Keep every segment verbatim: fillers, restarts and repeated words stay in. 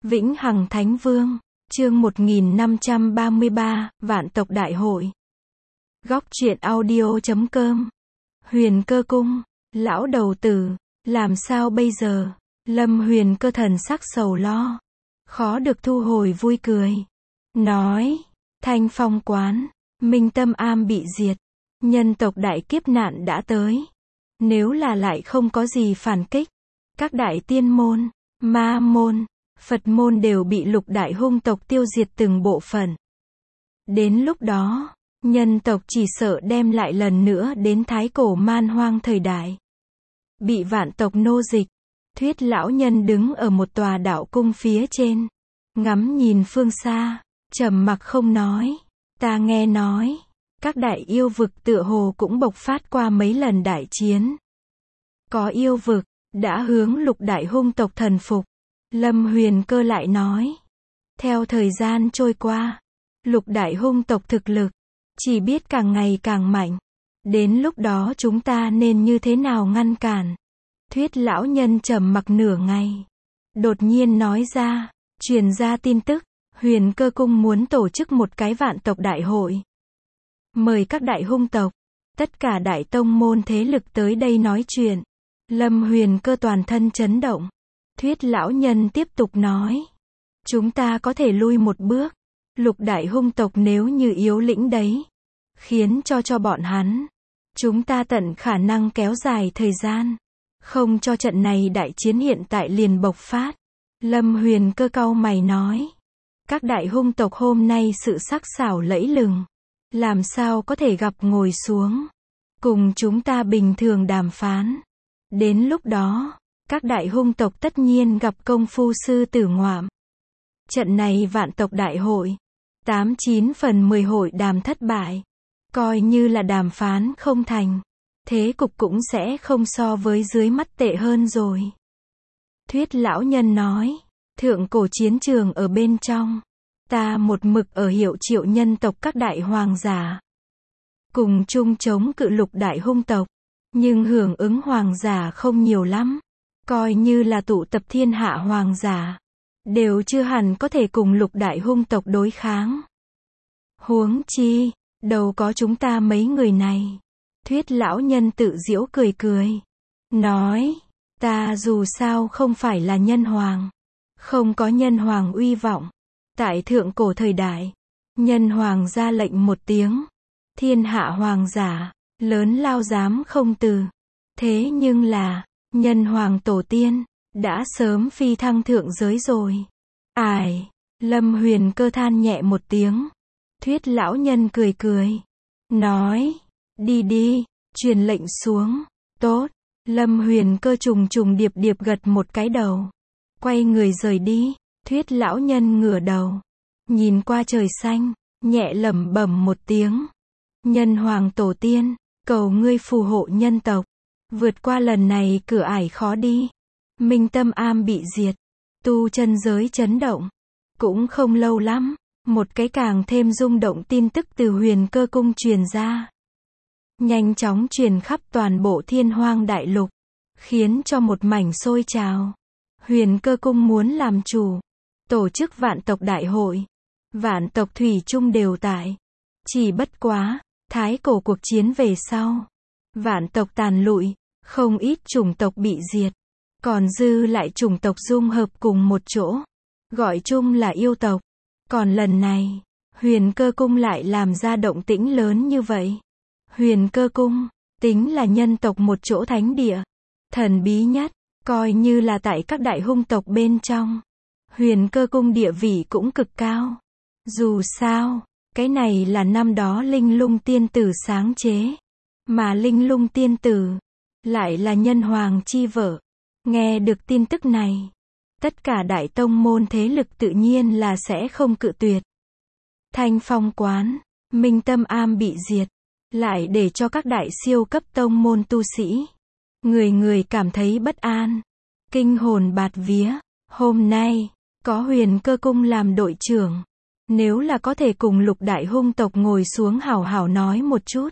Vĩnh Hằng Thánh Vương, chương một nghìn năm trăm ba mươi ba, Vạn tộc Đại hội. Góc truyện audio chấm com. Huyền Cơ Cung, lão đầu tử, làm sao bây giờ? Lâm Huyền Cơ thần sắc sầu lo, khó được thu hồi vui cười. Nói, Thanh Phong Quán, Minh Tâm Am bị diệt, nhân tộc đại kiếp nạn đã tới. Nếu là lại không có gì phản kích, các đại tiên môn, ma môn, Phật môn đều bị lục đại hung tộc tiêu diệt từng bộ phận. Đến lúc đó, nhân tộc chỉ sợ đem lại lần nữa đến thái cổ man hoang thời đại. Bị vạn tộc nô dịch, Thuyết lão nhân đứng ở một tòa đạo cung phía trên, ngắm nhìn phương xa, trầm mặc không nói. Ta nghe nói, các đại yêu vực tựa hồ cũng bộc phát qua mấy lần đại chiến. Có yêu vực, đã hướng lục đại hung tộc thần phục. Lâm Huyền Cơ lại nói. Theo thời gian trôi qua, lục đại hung tộc thực lực, chỉ biết càng ngày càng mạnh. Đến lúc đó chúng ta nên như thế nào ngăn cản? Thuyết lão nhân trầm mặc nửa ngày. Đột nhiên nói ra, truyền ra tin tức, Huyền Cơ Cung muốn tổ chức một cái vạn tộc đại hội. Mời các đại hung tộc, tất cả đại tông môn thế lực tới đây nói chuyện. Lâm Huyền Cơ toàn thân chấn động. Thuyết lão nhân tiếp tục nói. Chúng ta có thể lui một bước. Lục đại hung tộc nếu như yếu lĩnh đấy, khiến cho cho bọn hắn. Chúng ta tận khả năng kéo dài thời gian. Không cho trận này đại chiến hiện tại liền bộc phát. Lâm Huyền Cơ cau mày nói. Các đại hung tộc hôm nay sự sắc sảo lẫy lừng. Làm sao có thể gặp ngồi xuống. Cùng chúng ta bình thường đàm phán. Đến lúc đó, các đại hung tộc tất nhiên gặp công phu sư tử ngoạm. Trận này vạn tộc đại hội, tám chín phần mười hội đàm thất bại. Coi như là đàm phán không thành. Thế cục cũng sẽ không so với dưới mắt tệ hơn rồi. Thuyết lão nhân nói, thượng cổ chiến trường ở bên trong. Ta một mực ở hiệu triệu nhân tộc các đại hoàng giả. Cùng chung chống cự lục đại hung tộc. Nhưng hưởng ứng hoàng giả không nhiều lắm. Coi như là tụ tập thiên hạ hoàng giả. Đều chưa hẳn có thể cùng lục đại hung tộc đối kháng. Huống chi, đâu có chúng ta mấy người này. Thuyết lão nhân tự giễu cười cười. Nói, ta dù sao không phải là nhân hoàng. Không có nhân hoàng uy vọng. Tại thượng cổ thời đại, nhân hoàng ra lệnh một tiếng. Thiên hạ hoàng giả, lớn lao dám không từ. Thế nhưng là, nhân hoàng tổ tiên, đã sớm phi thăng thượng giới rồi. Ải, Lâm Huyền Cơ than nhẹ một tiếng. Thuyết lão nhân cười cười. Nói, đi đi, truyền lệnh xuống. Tốt, Lâm Huyền Cơ trùng trùng điệp điệp gật một cái đầu. Quay người rời đi. Thuyết lão nhân ngửa đầu, nhìn qua trời xanh, nhẹ lẩm bẩm một tiếng. Nhân hoàng tổ tiên, cầu ngươi phù hộ nhân tộc, vượt qua lần này cửa ải khó đi. Minh Tâm Am bị diệt, tu chân giới chấn động. Cũng không lâu lắm, một cái càng thêm rung động tin tức từ Huyền Cơ Cung truyền ra. Nhanh chóng truyền khắp toàn bộ thiên hoang đại lục, khiến cho một mảnh sôi trào. Huyền Cơ Cung muốn làm chủ, tổ chức vạn tộc đại hội. Vạn tộc thủy chung đều tại. Chỉ bất quá, thái cổ cuộc chiến về sau. Vạn tộc tàn lụi, không ít chủng tộc bị diệt. Còn dư lại chủng tộc dung hợp cùng một chỗ. Gọi chung là yêu tộc. Còn lần này, Huyền Cơ Cung lại làm ra động tĩnh lớn như vậy. Huyền Cơ Cung, tính là nhân tộc một chỗ thánh địa. Thần bí nhất, coi như là tại các đại hung tộc bên trong. Huyền Cơ Cung địa vị cũng cực cao. Dù sao, cái này là năm đó Linh Lung tiên tử sáng chế. Mà Linh Lung tiên tử, lại là nhân hoàng chi vợ. Nghe được tin tức này, tất cả đại tông môn thế lực tự nhiên là sẽ không cự tuyệt. Thanh Phong Quán, Minh Tâm Am bị diệt, lại để cho các đại siêu cấp tông môn tu sĩ. Người người cảm thấy bất an, kinh hồn bạt vía. Hôm nay, có Huyền Cơ Cung làm đội trưởng. Nếu là có thể cùng lục đại hung tộc ngồi xuống hào hào nói một chút,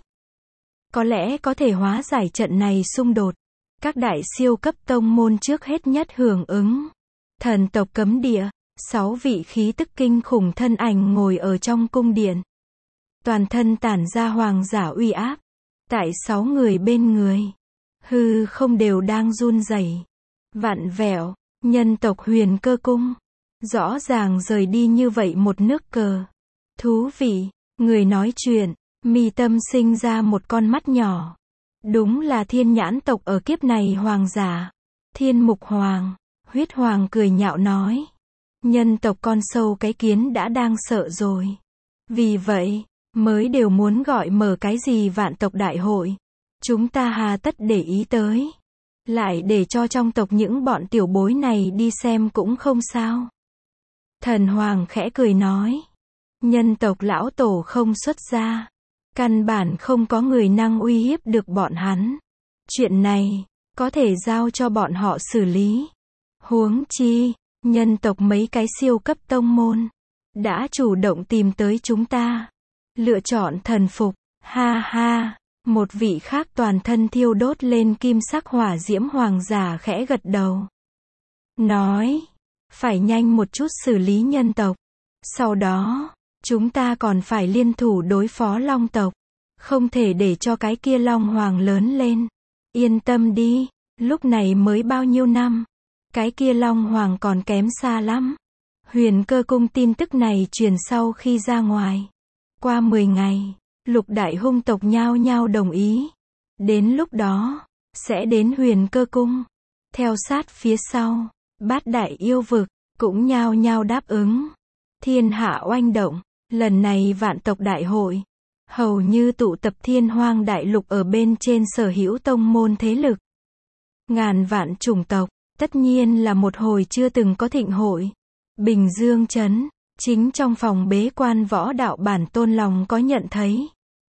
có lẽ có thể hóa giải trận này xung đột. Các đại siêu cấp tông môn trước hết nhất hưởng ứng. Thần tộc cấm địa, Sáu vị khí tức kinh khủng thân ảnh ngồi ở trong cung điện. Toàn thân tản ra hoàng giả uy áp. Tại sáu người bên người, hư không đều đang run rẩy, vặn vẹo. Nhân tộc Huyền Cơ Cung, rõ ràng rời đi như vậy một nước cờ. Thú vị, người nói chuyện, mi tâm sinh ra một con mắt nhỏ. Đúng là thiên nhãn tộc ở kiếp này hoàng giả. Thiên Mục Hoàng, Huyết Hoàng cười nhạo nói. Nhân tộc con sâu cái kiến đã đang sợ rồi. Vì vậy, mới đều muốn gọi mở cái gì vạn tộc đại hội. Chúng ta hà tất để ý tới. Lại để cho trong tộc những bọn tiểu bối này đi xem cũng không sao. Thần Hoàng khẽ cười nói. Nhân tộc lão tổ không xuất ra. Căn bản không có người năng uy hiếp được bọn hắn. Chuyện này, có thể giao cho bọn họ xử lý. Huống chi, nhân tộc mấy cái siêu cấp tông môn, đã chủ động tìm tới chúng ta. Lựa chọn thần phục, ha ha. Một vị khác toàn thân thiêu đốt lên kim sắc hỏa diễm hoàng giả khẽ gật đầu. Nói, phải nhanh một chút xử lý nhân tộc. Sau đó, chúng ta còn phải liên thủ đối phó long tộc. Không thể để cho cái kia long hoàng lớn lên. Yên tâm đi, lúc này mới bao nhiêu năm. Cái kia long hoàng còn kém xa lắm. Huyền Cơ Cung tin tức này truyền sau khi ra ngoài. Qua mười ngày, lục đại hung tộc nhao nhao đồng ý. Đến lúc đó, sẽ đến Huyền Cơ Cung. Theo sát phía sau, bát đại yêu vực, cũng nhao nhao đáp ứng. Thiên hạ oanh động, lần này vạn tộc đại hội, hầu như tụ tập thiên hoang đại lục ở bên trên sở hữu tông môn thế lực. Ngàn vạn chủng tộc, tất nhiên là một hồi chưa từng có thịnh hội. Bình Dương Trấn, chính trong phòng bế quan Võ Đạo Bản Tôn lòng có nhận thấy.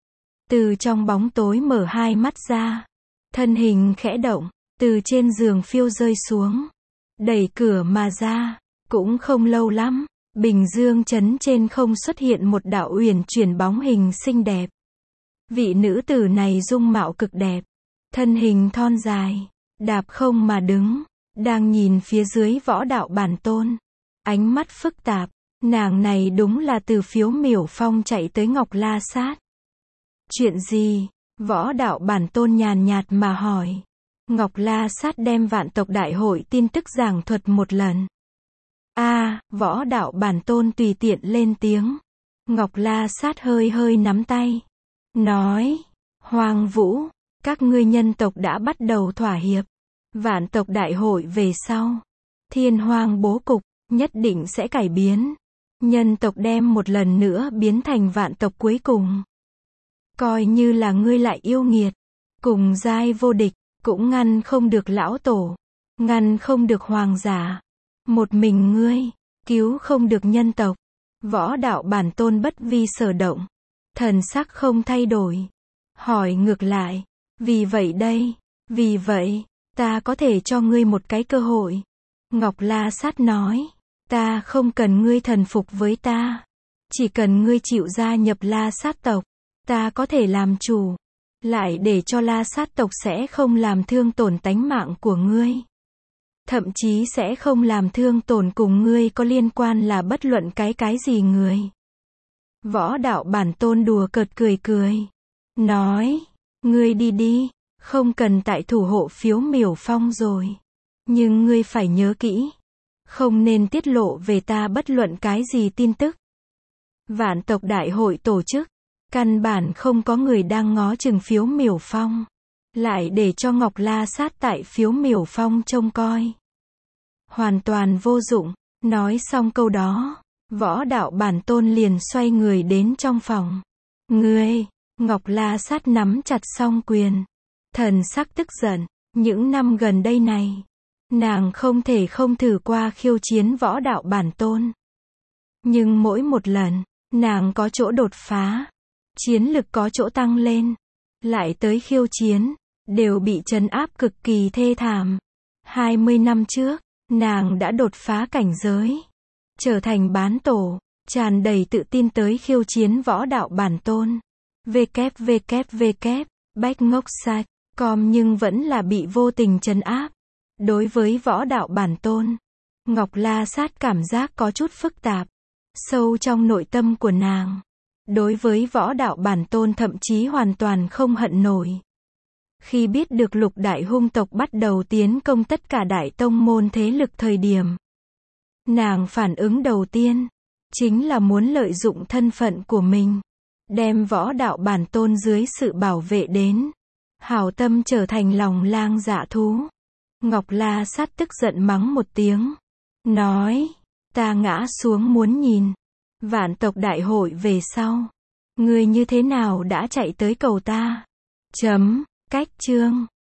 Từ trong bóng tối mở hai mắt ra, thân hình khẽ động, từ trên giường phiêu rơi xuống, đẩy cửa mà ra. Cũng không lâu lắm, Bình Dương Trấn trên không xuất hiện một đạo uyển chuyển bóng hình xinh đẹp. Vị nữ tử này dung mạo cực đẹp, thân hình thon dài, đạp không mà đứng, đang nhìn phía dưới Võ Đạo Bản Tôn. Ánh mắt phức tạp, nàng này đúng là từ Phiếu Miểu Phong chạy tới Ngọc La Sát. Chuyện gì? Võ Đạo Bản Tôn nhàn nhạt mà hỏi. Ngọc La Sát đem vạn tộc đại hội tin tức giảng thuật một lần. A, à, Võ Đạo Bản Tôn tùy tiện lên tiếng. Ngọc La Sát hơi hơi nắm tay. Nói, Hoàng Vũ, các ngươi nhân tộc đã bắt đầu thỏa hiệp. Vạn tộc đại hội về sau, thiên hoang bố cục, nhất định sẽ cải biến. Nhân tộc đem một lần nữa biến thành vạn tộc cuối cùng. Coi như là ngươi lại yêu nghiệt, cùng giai vô địch, cũng ngăn không được lão tổ, ngăn không được hoàng giả. Một mình ngươi, cứu không được nhân tộc. Võ Đạo Bản Tôn bất vi sở động, thần sắc không thay đổi. Hỏi ngược lại, vì vậy đây, vì vậy, ta có thể cho ngươi một cái cơ hội. Ngọc La Sát nói, ta không cần ngươi thần phục với ta. Chỉ cần ngươi chịu gia nhập La Sát tộc, ta có thể làm chủ. Lại để cho La Sát tộc sẽ không làm thương tổn tánh mạng của ngươi. Thậm chí sẽ không làm thương tổn cùng ngươi có liên quan là bất luận cái cái gì người. Võ Đạo Bản Tôn đùa cợt cười cười. Nói, ngươi đi đi, không cần tại thủ hộ Phiếu Miểu Phong rồi. Nhưng ngươi phải nhớ kỹ, không nên tiết lộ về ta bất luận cái gì tin tức. Vạn tộc đại hội tổ chức, căn bản không có người đang ngó chừng Phiếu Miểu Phong. Lại để cho Ngọc La Sát tại Phiếu Miểu Phong trông coi. Hoàn toàn vô dụng. Nói xong câu đó, Võ Đạo Bản Tôn liền xoay người đến trong phòng. Ngươi, Ngọc La Sát nắm chặt song quyền. Thần sắc tức giận, những năm gần đây này, nàng không thể không thử qua khiêu chiến Võ Đạo Bản Tôn. Nhưng mỗi một lần, nàng có chỗ đột phá, chiến lực có chỗ tăng lên, lại tới khiêu chiến, đều bị trấn áp cực kỳ thê thảm. hai mươi năm trước, nàng đã đột phá cảnh giới, trở thành bán tổ, tràn đầy tự tin tới khiêu chiến Võ Đạo Bản Tôn. www, bách ngốc sạch, com nhưng vẫn là bị vô tình trấn áp. Đối với Võ Đạo Bản Tôn, Ngọc La Sát cảm giác có chút phức tạp. Sâu trong nội tâm của nàng. Đối với võ đạo bản tôn thậm chí hoàn toàn không hận nổi. Khi biết được lục đại hung tộc bắt đầu tiến công tất cả đại tông môn thế lực thời điểm. Nàng phản ứng đầu tiên. Chính là muốn lợi dụng thân phận của mình. Đem võ đạo bản tôn dưới sự bảo vệ đến. Hảo tâm trở thành lòng lang dạ thú. Ngọc La Sát tức giận mắng một tiếng. Nói. Ta ngã xuống muốn nhìn. Vạn tộc đại hội về sau. Ngươi như thế nào đã chạy tới cầu ta? Chấm. Cách chương.